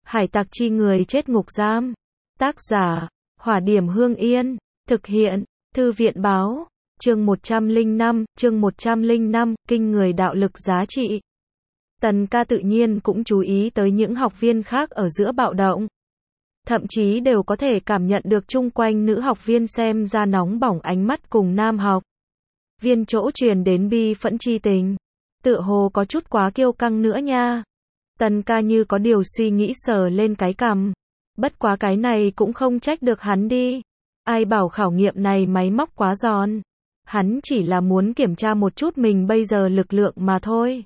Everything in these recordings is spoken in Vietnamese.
Hải tặc chi người chết ngục giam. Tác giả, Hỏa Điểm Hương Yên. Thực hiện, Thư viện Báo. Chương 105, kinh người đạo lực giá trị. Tần ca tự nhiên cũng chú ý tới những học viên khác ở giữa bạo động. Thậm chí đều có thể cảm nhận được chung quanh nữ học viên xem ra nóng bỏng ánh mắt cùng nam học viên chỗ truyền đến bi phẫn chi tình. Tựa hồ có chút quá kiêu căng nữa nha. Tần ca như có điều suy nghĩ sờ lên cái cằm. Bất quá cái này cũng không trách được hắn đi. Ai bảo khảo nghiệm này máy móc quá giòn. Hắn chỉ là muốn kiểm tra một chút mình bây giờ lực lượng mà thôi.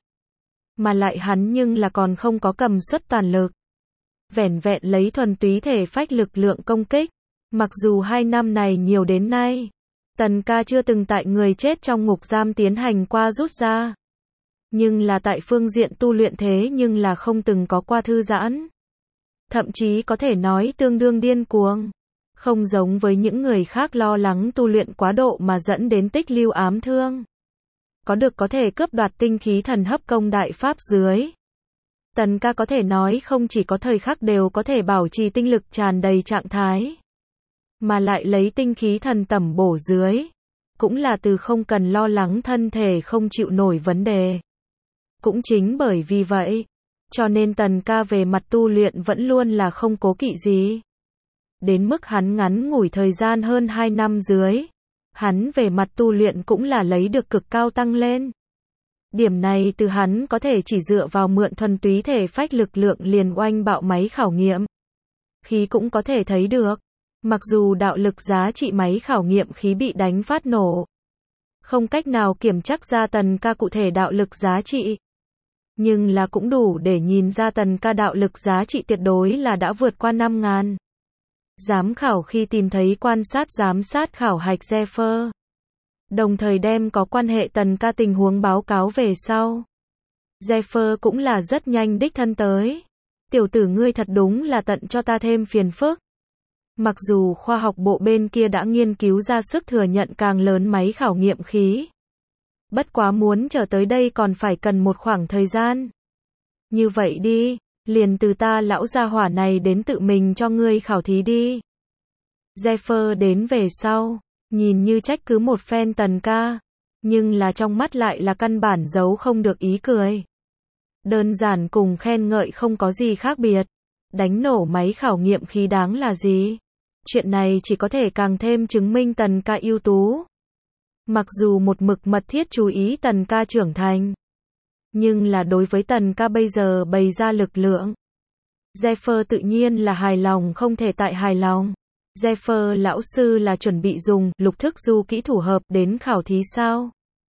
Mà lại hắn nhưng là còn không có cầm suất toàn lực. Vẻn vẹn lấy thuần túy thể phách lực lượng công kích. Mặc dù 2 năm này nhiều đến nay, Tần ca chưa từng tại người chết trong ngục giam tiến hành qua rút ra. Nhưng là tại phương diện tu luyện thế nhưng là không từng có qua thư giãn. Thậm chí có thể nói tương đương điên cuồng. Không giống với những người khác lo lắng tu luyện quá độ mà dẫn đến tích lưu ám thương. Có được có thể cướp đoạt tinh khí thần hấp công đại pháp dưới. Tần ca có thể nói không chỉ có thời khắc đều có thể bảo trì tinh lực tràn đầy trạng thái. Mà lại lấy tinh khí thần tẩm bổ dưới. Cũng là từ không cần lo lắng thân thể không chịu nổi vấn đề. Cũng chính bởi vì vậy, cho nên tần ca về mặt tu luyện vẫn luôn là không cố kỵ gì. Đến mức hắn ngắn ngủi thời gian hơn 2 năm dưới, hắn về mặt tu luyện cũng là lấy được cực cao tăng lên. Điểm này từ hắn có thể chỉ dựa vào mượn thuần túy thể phách lực lượng liền oanh bạo máy khảo nghiệm khí cũng có thể thấy được. Mặc dù đạo lực giá trị máy khảo nghiệm khí bị đánh phát nổ, không cách nào kiểm chắc ra tần ca cụ thể đạo lực giá trị. Nhưng là cũng đủ để nhìn ra tần ca đạo lực giá trị tuyệt đối là đã vượt qua 5.000. Giám khảo khi tìm thấy quan sát giám sát khảo hạch Zephyr, đồng thời đem có quan hệ tần ca tình huống báo cáo về sau. Zephyr cũng là rất nhanh đích thân tới. Tiểu tử ngươi thật đúng là tận cho ta thêm phiền phức. Mặc dù khoa học bộ bên kia đã nghiên cứu ra sức thừa nhận càng lớn máy khảo nghiệm khí. Bất quá muốn trở tới đây còn phải cần một khoảng thời gian. Như vậy đi, liền từ ta lão gia hỏa này đến tự mình cho ngươi khảo thí đi. Zephyr đến về sau, nhìn như trách cứ một phen tần ca, nhưng là trong mắt lại là căn bản giấu không được ý cười. Đơn giản cùng khen ngợi không có gì khác biệt. Đánh nổ máy khảo nghiệm khí đáng là gì? Chuyện này chỉ có thể càng thêm chứng minh tần ca ưu tú. Mặc dù một mực mật thiết chú ý tần ca trưởng thành, nhưng là đối với tần ca bây giờ bày ra lực lượng, Zephyr tự nhiên là hài lòng không thể tại hài lòng. Zephyr lão sư là chuẩn bị dùng lục thức du kỹ thủ hợp đến khảo thí sao?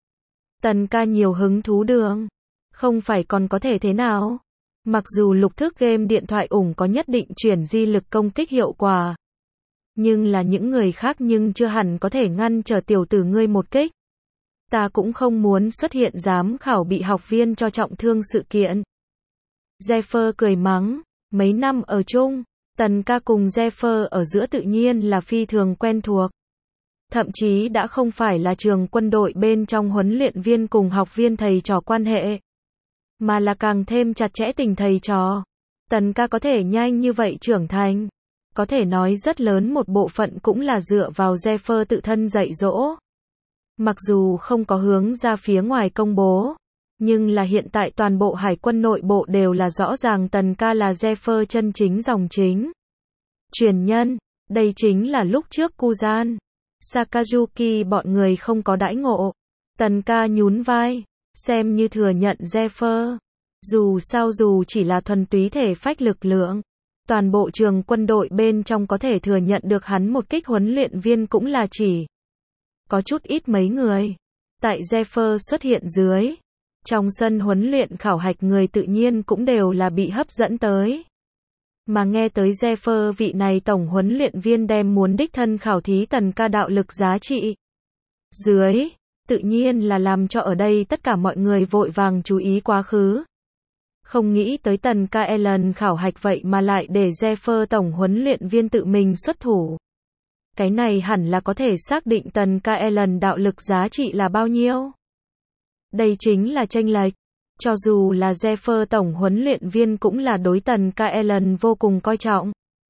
Tần ca nhiều hứng thú đường. Không phải còn có thể thế nào? Mặc dù lục thức game điện thoại ủng có nhất định chuyển di lực công kích hiệu quả, nhưng là những người khác nhưng chưa hẳn có thể ngăn trở tiểu tử ngươi một kích. Ta cũng không muốn xuất hiện giám khảo bị học viên cho trọng thương sự kiện. Zephyr cười mắng, mấy năm ở chung, tần ca cùng Zephyr ở giữa tự nhiên là phi thường quen thuộc. Thậm chí đã không phải là trường quân đội bên trong huấn luyện viên cùng học viên thầy trò quan hệ, mà là càng thêm chặt chẽ tình thầy trò. Tần ca có thể nhanh như vậy trưởng thành, có thể nói rất lớn một bộ phận cũng là dựa vào Zephyr tự thân dạy dỗ. Mặc dù không có hướng ra phía ngoài công bố, nhưng là hiện tại toàn bộ hải quân nội bộ đều là rõ ràng tần ca là Zephyr chân chính dòng chính. Truyền nhân, đây chính là lúc trước Kuzan, Sakazuki bọn người không có đãi ngộ. Tần ca nhún vai, xem như thừa nhận Zephyr. Dù sao dù chỉ là thuần túy thể phách lực lượng, toàn bộ trường quân đội bên trong có thể thừa nhận được hắn một kích huấn luyện viên cũng là chỉ có chút ít mấy người. Tại Zephyr xuất hiện dưới, trong sân huấn luyện khảo hạch người tự nhiên cũng đều là bị hấp dẫn tới. Mà nghe tới Zephyr vị này tổng huấn luyện viên đem muốn đích thân khảo thí tần ca đạo lực giá trị dưới, tự nhiên là làm cho ở đây tất cả mọi người vội vàng chú ý quá khứ. Không nghĩ tới tần ca Ellen khảo hạch vậy mà lại để Zephyr tổng huấn luyện viên tự mình xuất thủ. Cái này hẳn là có thể xác định tần ca Ellen đạo lực giá trị là bao nhiêu. Đây chính là chênh lệch. Cho dù là Jeffer tổng huấn luyện viên cũng là đối Tần Ca Ellen vô cùng coi trọng.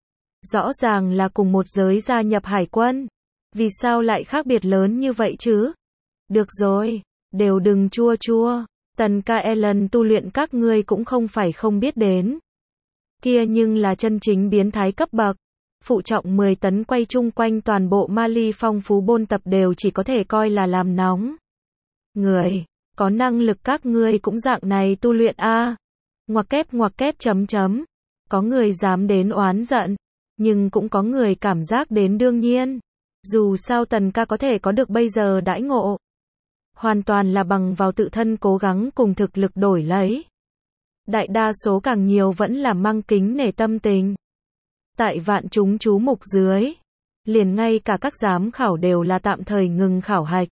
Rõ ràng là cùng một giới gia nhập hải quân. Vì sao lại khác biệt lớn như vậy chứ? Được rồi, đều đừng chua chua. Tần Ca Ellen tu luyện các ngươi cũng không phải không biết đến. Kia nhưng là chân chính biến thái cấp bậc. Phụ trọng 10 tấn quay chung quanh toàn bộ Mali phong phú bôn tập đều chỉ có thể coi là làm nóng. Người, có năng lực các ngươi cũng dạng này tu luyện a. Ngoặc kép chấm chấm. Có người dám đến oán giận, nhưng cũng có người cảm giác đến đương nhiên. Dù sao Tần Ca có thể có được bây giờ đãi ngộ, hoàn toàn là bằng vào tự thân cố gắng cùng thực lực đổi lấy. Đại đa số càng nhiều vẫn là mang kính nể tâm tình. Tại vạn chúng chú mục dưới, liền ngay cả các giám khảo đều là tạm thời ngừng khảo hạch.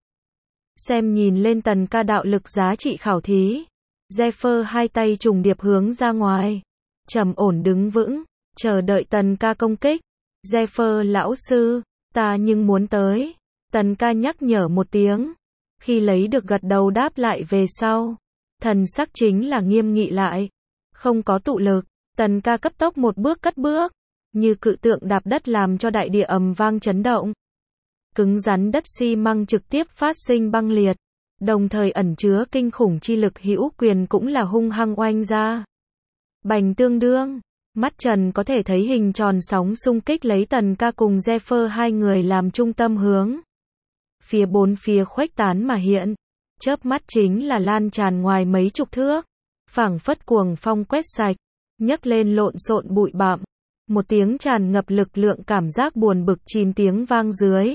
Xem nhìn lên Tần Ca đạo lực giá trị khảo thí. Jeffer hai tay trùng điệp hướng ra ngoài, trầm ổn đứng vững, chờ đợi Tần Ca công kích. Jeffer lão sư, ta nhưng muốn tới. Tần Ca nhắc nhở một tiếng. Khi lấy được gật đầu đáp lại về sau, thần sắc chính là nghiêm nghị lại. Không có tụ lực, Tần Ca cấp tốc một bước cất bước, như cự tượng đạp đất làm cho đại địa ầm vang chấn động. Cứng rắn đất xi măng trực tiếp phát sinh băng liệt, đồng thời ẩn chứa kinh khủng chi lực hữu quyền cũng là hung hăng oanh ra. Bành tương đương, mắt trần có thể thấy hình tròn sóng xung kích lấy Tần Ca cùng Jeffer hai người làm trung tâm hướng. Phía bốn phía khuếch tán mà hiện, chớp mắt chính là lan tràn ngoài mấy chục thước, phảng phất cuồng phong quét sạch, nhấc lên lộn xộn bụi bặm. Một tiếng tràn ngập lực lượng cảm giác buồn bực chìm tiếng vang dưới.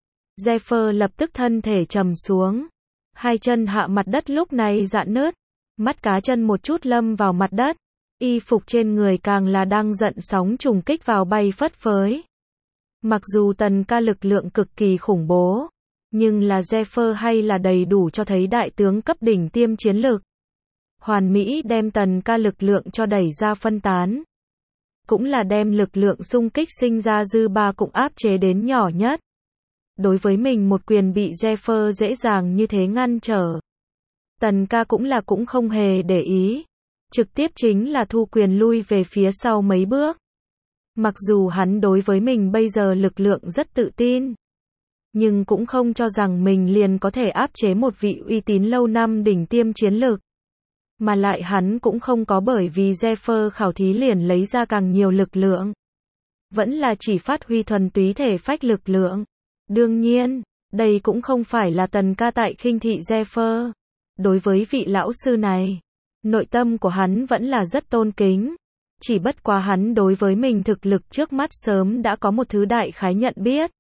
Jeffer lập tức thân thể trầm xuống, hai chân hạ mặt đất lúc này rạn nứt, mắt cá chân một chút lâm vào mặt đất, y phục trên người càng là đang giận sóng trùng kích vào bay phất phới. Mặc dù Tần Ca lực lượng cực kỳ khủng bố, nhưng là Jeffer hay là đầy đủ cho thấy đại tướng cấp đỉnh tiêm chiến lực. Hoàn mỹ đem Tần Ca lực lượng cho đẩy ra phân tán. Cũng là đem lực lượng xung kích sinh ra dư ba cũng áp chế đến nhỏ nhất. Đối với mình một quyền bị Jeffer dễ dàng như thế ngăn trở, Tần Ca cũng không hề để ý. Trực tiếp chính là thu quyền lui về phía sau mấy bước. Mặc dù hắn đối với mình bây giờ lực lượng rất tự tin, nhưng cũng không cho rằng mình liền có thể áp chế một vị uy tín lâu năm đỉnh tiêm chiến lực. Mà lại hắn cũng không có bởi vì Jeffer khảo thí liền lấy ra càng nhiều lực lượng. Vẫn là chỉ phát huy thuần túy thể phách lực lượng. Đương nhiên, đây cũng không phải là Tần Ca tại khinh thị Jeffer. Đối với vị lão sư này, nội tâm của hắn vẫn là rất tôn kính. Chỉ bất quá hắn đối với mình thực lực trước mắt sớm đã có một thứ đại khái nhận biết.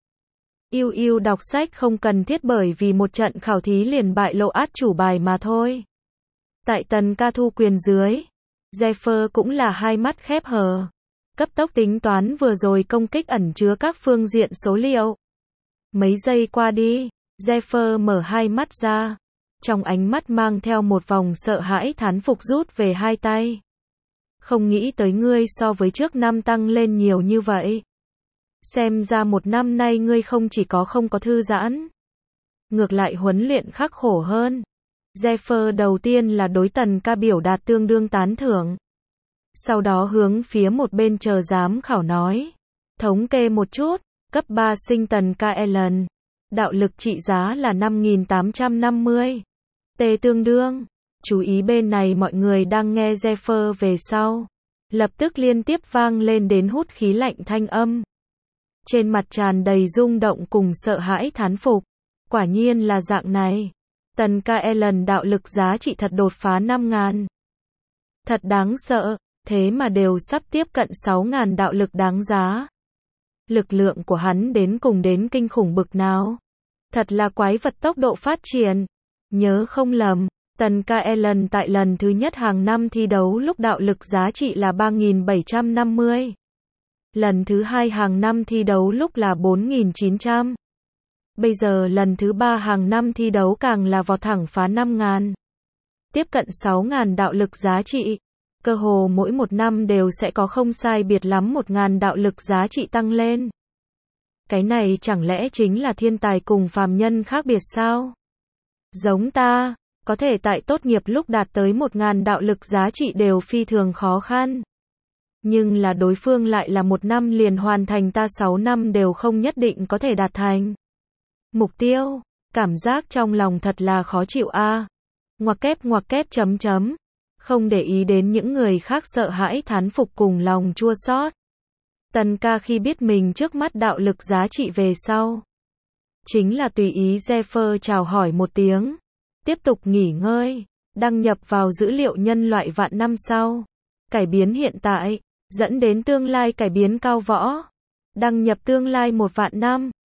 Yêu đọc sách không cần thiết bởi vì một trận khảo thí liền bại lộ át chủ bài mà thôi. Tại Tần Ca thu quyền dưới, Jeffer cũng là hai mắt khép hờ, cấp tốc tính toán vừa rồi công kích ẩn chứa các phương diện số liệu. Mấy giây qua đi, Jeffer mở hai mắt ra, trong ánh mắt mang theo một vòng sợ hãi thán phục rút về hai tay. Không nghĩ tới ngươi so với trước năm tăng lên nhiều như vậy. Xem ra một năm nay ngươi không chỉ có không có thư giãn, ngược lại huấn luyện khắc khổ hơn. Jeffer đầu tiên là đối Tần Ca biểu đạt tương đương tán thưởng. Sau đó hướng phía một bên chờ giám khảo nói. Thống kê một chút, cấp 3 sinh Tần Ca Ellen. Đạo lực trị giá là 5.850. T tương đương. Chú ý bên này mọi người đang nghe Jeffer về sau. Lập tức liên tiếp vang lên đến hút khí lạnh thanh âm. Trên mặt tràn đầy rung động cùng sợ hãi thán phục. Quả nhiên là dạng này. Tần Ca Ellen đạo lực giá trị thật đột phá 5.000. Thật đáng sợ, thế mà đều sắp tiếp cận 6.000 đạo lực đáng giá. Lực lượng của hắn đến cùng đến kinh khủng bực nào. Thật là quái vật tốc độ phát triển. Nhớ không lầm, Tần Ca Ellen tại lần thứ nhất hàng năm thi đấu lúc đạo lực giá trị là 3.750. Lần thứ hai hàng năm thi đấu lúc là 4.900. Bây giờ lần thứ ba hàng năm thi đấu càng là vọt thẳng phá 5.000. Tiếp cận 6.000 đạo lực giá trị. Cơ hồ mỗi một năm đều sẽ có không sai biệt lắm 1.000 đạo lực giá trị tăng lên. Cái này chẳng lẽ chính là thiên tài cùng phàm nhân khác biệt sao? Giống ta, Có thể tại tốt nghiệp lúc đạt tới 1.000 đạo lực giá trị đều phi thường khó khăn. Nhưng là đối phương lại là 1 năm liền hoàn thành, ta 6 năm đều không nhất định có thể đạt thành mục tiêu. Cảm giác trong lòng thật là khó chịu a. Ngoặc kép chấm chấm. Không để ý đến những người khác sợ hãi thán phục cùng lòng chua xót. Tần ca khi biết mình trước mắt đạo lực giá trị về sau, chính là tùy ý Jeffer chào hỏi một tiếng, tiếp tục nghỉ ngơi, đăng nhập vào dữ liệu nhân loại vạn năm sau, cải biến hiện tại, dẫn đến tương lai cải biến cao võ, đăng nhập tương lai 1 vạn năm.